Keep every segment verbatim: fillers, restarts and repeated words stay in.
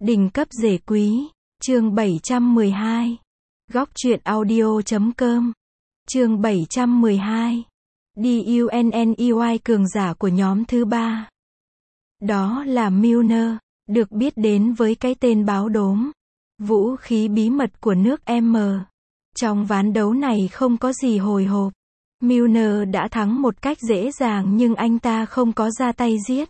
Đỉnh cấp rể quý, chương bảy trăm mười hai. Góc truyện audio chấm com. Chương bảy trăm mười hai. Dunny cường giả của nhóm thứ ba. Đó là Milner, được biết đến với cái tên báo đốm, vũ khí bí mật của nước M. Trong ván đấu này không có gì hồi hộp. Milner đã thắng một cách dễ dàng nhưng anh ta không có ra tay giết.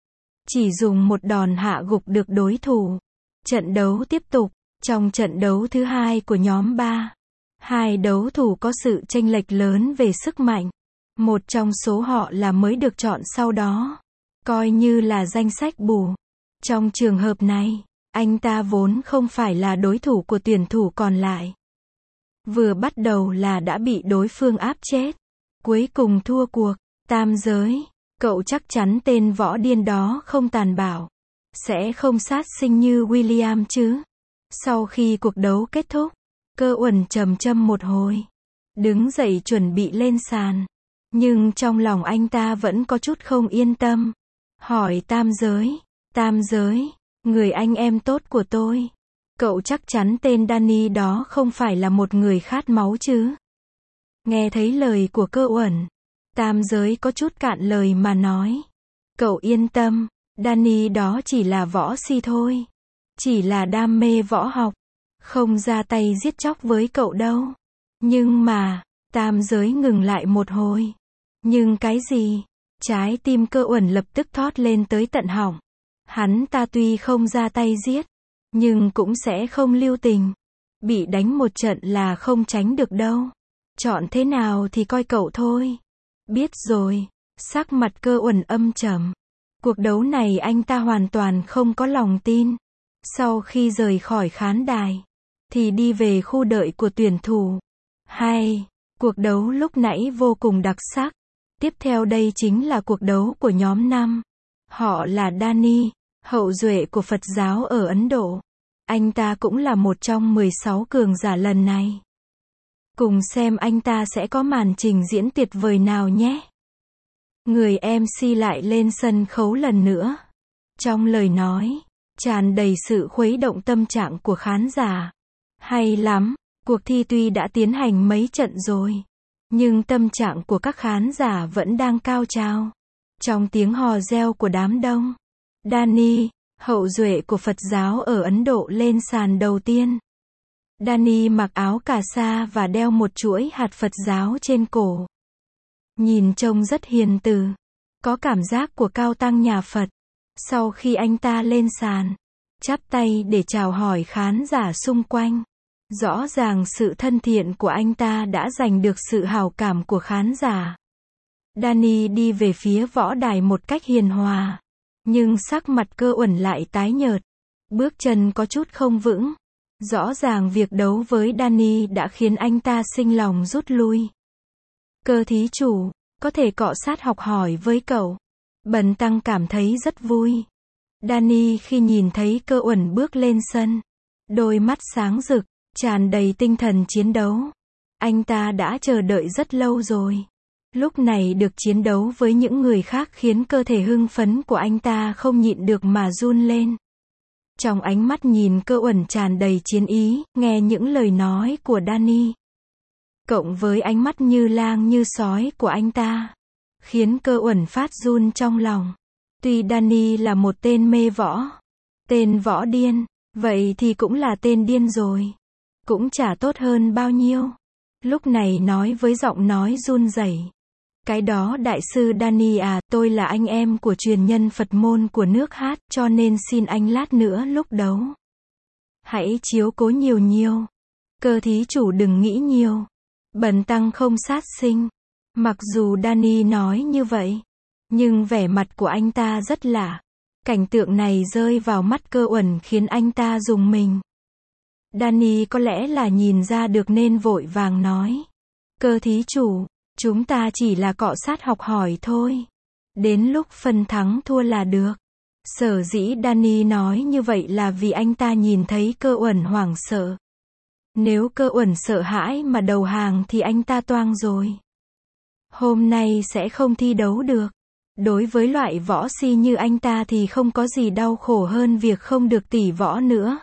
Chỉ dùng một đòn hạ gục được đối thủ. Trận đấu tiếp tục. Trong trận đấu thứ hai của nhóm ba, hai đấu thủ có sự chênh lệch lớn về sức mạnh. Một trong số họ là mới được chọn sau đó, coi như là danh sách bù. Trong trường hợp này, anh ta vốn không phải là đối thủ của tuyển thủ còn lại. Vừa bắt đầu là đã bị đối phương áp chết. Cuối cùng thua cuộc. Tam giới, cậu chắc chắn tên võ điên đó không tàn bạo, sẽ không sát sinh như William chứ? Sau khi cuộc đấu kết thúc, Cơ Uẩn trầm châm một hồi, đứng dậy chuẩn bị lên sàn. Nhưng trong lòng anh ta vẫn có chút không yên tâm. Hỏi Tam giới, Tam giới, người anh em tốt của tôi, cậu chắc chắn tên Danny đó không phải là một người khát máu chứ? Nghe thấy lời của Cơ Uẩn, Tam giới có chút cạn lời mà nói. Cậu yên tâm, Danny đó chỉ là võ si thôi. Chỉ là đam mê võ học, không ra tay giết chóc với cậu đâu. Nhưng mà, Tam giới ngừng lại một hồi. Nhưng cái gì? Trái tim Cơ Uẩn lập tức thót lên tới tận họng. Hắn ta tuy không ra tay giết, nhưng cũng sẽ không lưu tình. Bị đánh một trận là không tránh được đâu. Chọn thế nào thì coi cậu thôi. Biết rồi. Sắc mặt Cơ Uẩn âm trầm. Cuộc đấu này anh ta hoàn toàn không có lòng tin. Sau khi rời khỏi khán đài, thì đi về khu đợi của tuyển thủ. Hay, cuộc đấu lúc nãy vô cùng đặc sắc. Tiếp theo đây chính là cuộc đấu của nhóm năm. Họ là Danny, hậu duệ của Phật giáo ở Ấn Độ. Anh ta cũng là một trong mười sáu cường giả lần này. Cùng xem anh ta sẽ có màn trình diễn tuyệt vời nào nhé. Người em xê lại lên sân khấu lần nữa. Trong lời nói, tràn đầy sự khuấy động tâm trạng của khán giả. Hay lắm, cuộc thi tuy đã tiến hành mấy trận rồi, nhưng tâm trạng của các khán giả vẫn đang cao trào. Trong tiếng hò reo của đám đông, Danny, hậu duệ của Phật giáo ở Ấn Độ lên sàn đầu tiên. Danny mặc áo cà sa và đeo một chuỗi hạt Phật giáo trên cổ. Nhìn trông rất hiền từ, có cảm giác của cao tăng nhà Phật. Sau khi anh ta lên sàn, chắp tay để chào hỏi khán giả xung quanh. Rõ ràng sự thân thiện của anh ta đã giành được sự hảo cảm của khán giả. Danny đi về phía võ đài một cách hiền hòa. Nhưng sắc mặt Cơ Uẩn lại tái nhợt. Bước chân có chút không vững. Rõ ràng việc đấu với Danny đã khiến anh ta sinh lòng rút lui. Cơ thí chủ, có thể cọ sát học hỏi với cậu. Bần tăng cảm thấy rất vui. Danny khi nhìn thấy Cơ Uẩn bước lên sân, đôi mắt sáng rực, tràn đầy tinh thần chiến đấu. Anh ta đã chờ đợi rất lâu rồi. Lúc này được chiến đấu với những người khác khiến cơ thể hưng phấn của anh ta không nhịn được mà run lên. Trong ánh mắt nhìn Cơ Uẩn tràn đầy chiến ý, nghe những lời nói của Danny, cộng với ánh mắt như lang như sói của anh ta, khiến Cơ Uẩn phát run trong lòng. Tuy Danny là một tên mê võ, tên võ điên, vậy thì cũng là tên điên rồi. Cũng chả tốt hơn bao nhiêu. Lúc này nói với giọng nói run rẩy. Cái đó đại sư Danny à, tôi là anh em của truyền nhân Phật môn của nước hát, cho nên xin anh lát nữa lúc đấu, hãy chiếu cố nhiều nhiều. Cơ thí chủ đừng nghĩ nhiều. Bần tăng không sát sinh. Mặc dù Danny nói như vậy, nhưng vẻ mặt của anh ta rất lạ. Cảnh tượng này rơi vào mắt Cơ Uẩn khiến anh ta rùng mình. Danny có lẽ là nhìn ra được nên vội vàng nói. Cơ thí chủ, chúng ta chỉ là cọ sát học hỏi thôi. Đến lúc phân thắng thua là được. Sở dĩ Danny nói như vậy là vì anh ta nhìn thấy Cơ Uẩn hoảng sợ. Nếu Cơ Uẩn sợ hãi mà đầu hàng thì anh ta toang rồi. Hôm nay sẽ không thi đấu được. Đối với loại võ si như anh ta thì không có gì đau khổ hơn việc không được tỷ võ nữa.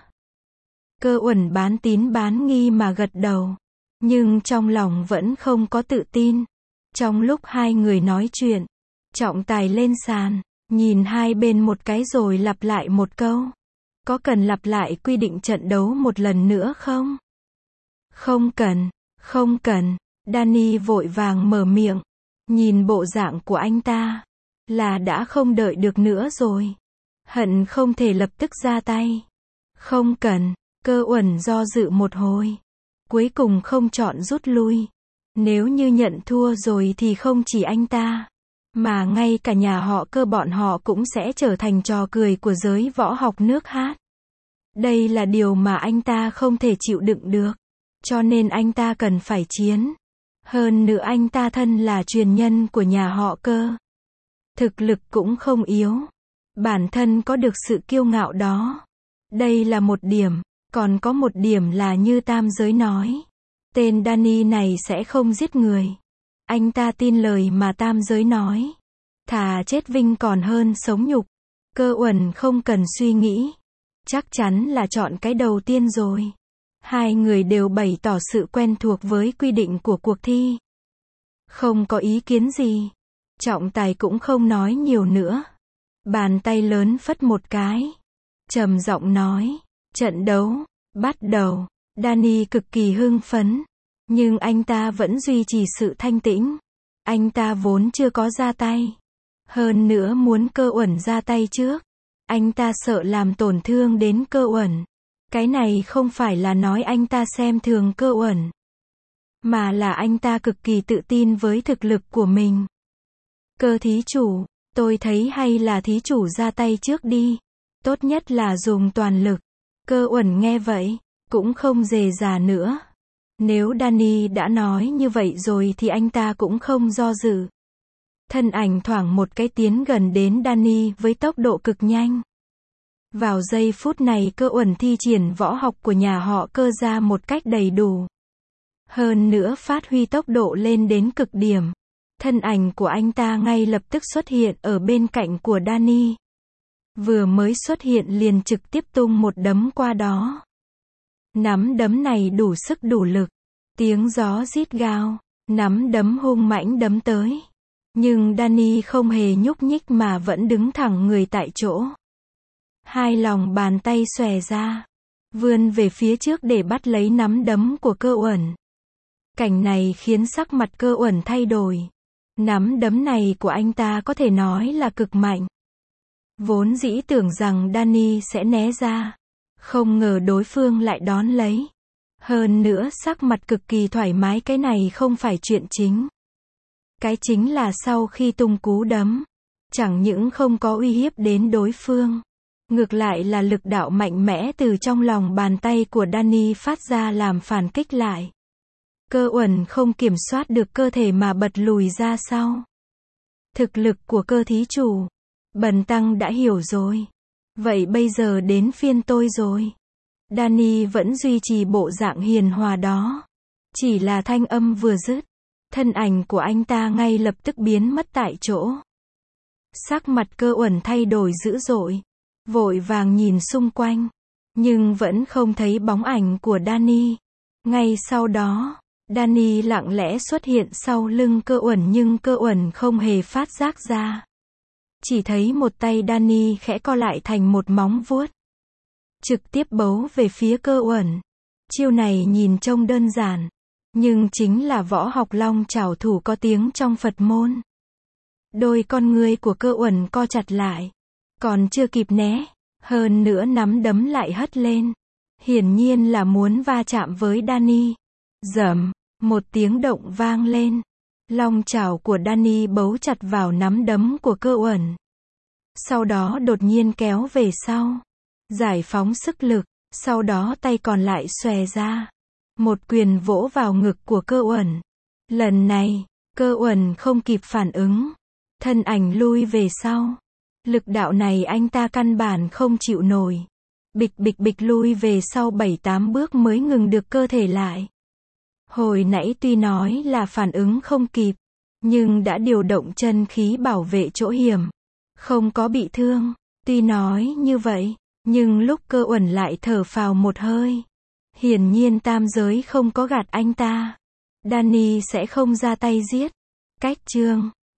Cơ Uẩn bán tín bán nghi mà gật đầu. Nhưng trong lòng vẫn không có tự tin. Trong lúc hai người nói chuyện, trọng tài lên sàn, nhìn hai bên một cái rồi lặp lại một câu. Có cần lặp lại quy định trận đấu một lần nữa không? Không cần, không cần. Danny vội vàng mở miệng. Nhìn bộ dạng của anh ta, là đã không đợi được nữa rồi. Hận không thể lập tức ra tay. Không cần. Cơ Uẩn do dự một hồi. Cuối cùng không chọn rút lui. Nếu như nhận thua rồi thì không chỉ anh ta, mà ngay cả nhà họ Cơ bọn họ cũng sẽ trở thành trò cười của giới võ học nước hát. Đây là điều mà anh ta không thể chịu đựng được. Cho nên anh ta cần phải chiến. Hơn nữa anh ta thân là truyền nhân của nhà họ Cơ. Thực lực cũng không yếu. Bản thân có được sự kiêu ngạo đó. Đây là một điểm. Còn có một điểm là như tam giới nói. Tên Danny này sẽ không giết người. Anh ta tin lời mà tam giới nói. Thà chết vinh còn hơn sống nhục. Cơ Uẩn không cần suy nghĩ. Chắc chắn là chọn cái đầu tiên rồi. Hai người đều bày tỏ sự quen thuộc với quy định của cuộc thi. Không có ý kiến gì. Trọng tài cũng không nói nhiều nữa. Bàn tay lớn phất một cái. Trầm giọng nói. Trận đấu, bắt đầu. Danny cực kỳ hưng phấn. Nhưng anh ta vẫn duy trì sự thanh tĩnh. Anh ta vốn chưa có ra tay. Hơn nữa muốn Cơ Uẩn ra tay trước. Anh ta sợ làm tổn thương đến Cơ Uẩn. Cái này không phải là nói anh ta xem thường Cơ Uẩn, mà là anh ta cực kỳ tự tin với thực lực của mình. Cơ thí chủ, tôi thấy hay là thí chủ ra tay trước đi. Tốt nhất là dùng toàn lực. Cơ Uẩn nghe vậy, cũng không dè dà nữa. Nếu Danny đã nói như vậy rồi thì anh ta cũng không do dự. Thân ảnh thoảng một cái tiến gần đến Danny với tốc độ cực nhanh. Vào giây phút này Cơ Uẩn thi triển võ học của nhà họ Cơ ra một cách đầy đủ. Hơn nữa phát huy tốc độ lên đến cực điểm. Thân ảnh của anh ta ngay lập tức xuất hiện ở bên cạnh của Danny. Vừa mới xuất hiện liền trực tiếp tung một đấm qua đó. Nắm đấm này đủ sức đủ lực. Tiếng gió rít gào. Nắm đấm hung mãnh đấm tới. Nhưng Danny không hề nhúc nhích mà vẫn đứng thẳng người tại chỗ. Hai lòng bàn tay xòe ra. Vươn về phía trước để bắt lấy nắm đấm của Cơ Uẩn. Cảnh này khiến sắc mặt Cơ Uẩn thay đổi. Nắm đấm này của anh ta có thể nói là cực mạnh. Vốn dĩ tưởng rằng Danny sẽ né ra. Không ngờ đối phương lại đón lấy. Hơn nữa sắc mặt cực kỳ thoải mái, cái này không phải chuyện chính. Cái chính là sau khi tung cú đấm, chẳng những không có uy hiếp đến đối phương. Ngược lại là lực đạo mạnh mẽ từ trong lòng bàn tay của Danny phát ra làm phản kích lại. Cơ Uẩn không kiểm soát được cơ thể mà bật lùi ra sau. Thực lực của Cơ thí chủ, bần tăng đã hiểu rồi. Vậy bây giờ đến phiên tôi rồi. Danny vẫn duy trì bộ dạng hiền hòa đó. Chỉ là thanh âm vừa dứt, thân ảnh của anh ta ngay lập tức biến mất tại chỗ. Sắc mặt Cơ Uẩn thay đổi dữ dội. Vội vàng nhìn xung quanh. Nhưng vẫn không thấy bóng ảnh của Danny. Ngay sau đó, Danny lặng lẽ xuất hiện sau lưng Cơ Uẩn nhưng Cơ Uẩn không hề phát giác ra. Chỉ thấy một tay Danny khẽ co lại thành một móng vuốt. Trực tiếp bấu về phía Cơ Uẩn. Chiêu này nhìn trông đơn giản. Nhưng chính là võ học long trảo thủ có tiếng trong Phật môn. Đôi con ngươi của Cơ Uẩn co chặt lại. Còn chưa kịp né. Hơn nữa nắm đấm lại hất lên. Hiển nhiên là muốn va chạm với Danny. Rầm. Một tiếng động vang lên. Long trảo của Danny bấu chặt vào nắm đấm của Cơ Uẩn. Sau đó đột nhiên kéo về sau. Giải phóng sức lực. Sau đó tay còn lại xòe ra. Một quyền vỗ vào ngực của Cơ Uẩn. Lần này, Cơ Uẩn không kịp phản ứng. Thân ảnh lui về sau. Lực đạo này anh ta căn bản không chịu nổi. Bịch bịch bịch lui về sau bảy tám bước mới ngừng được cơ thể lại. Hồi nãy tuy nói là phản ứng không kịp, nhưng đã điều động chân khí bảo vệ chỗ hiểm, không có bị thương. Tuy nói như vậy, nhưng lúc Cơ Uẩn lại thở phào một hơi. Hiển nhiên tam giới không có gạt anh ta. Danny sẽ không ra tay giết. Cách chương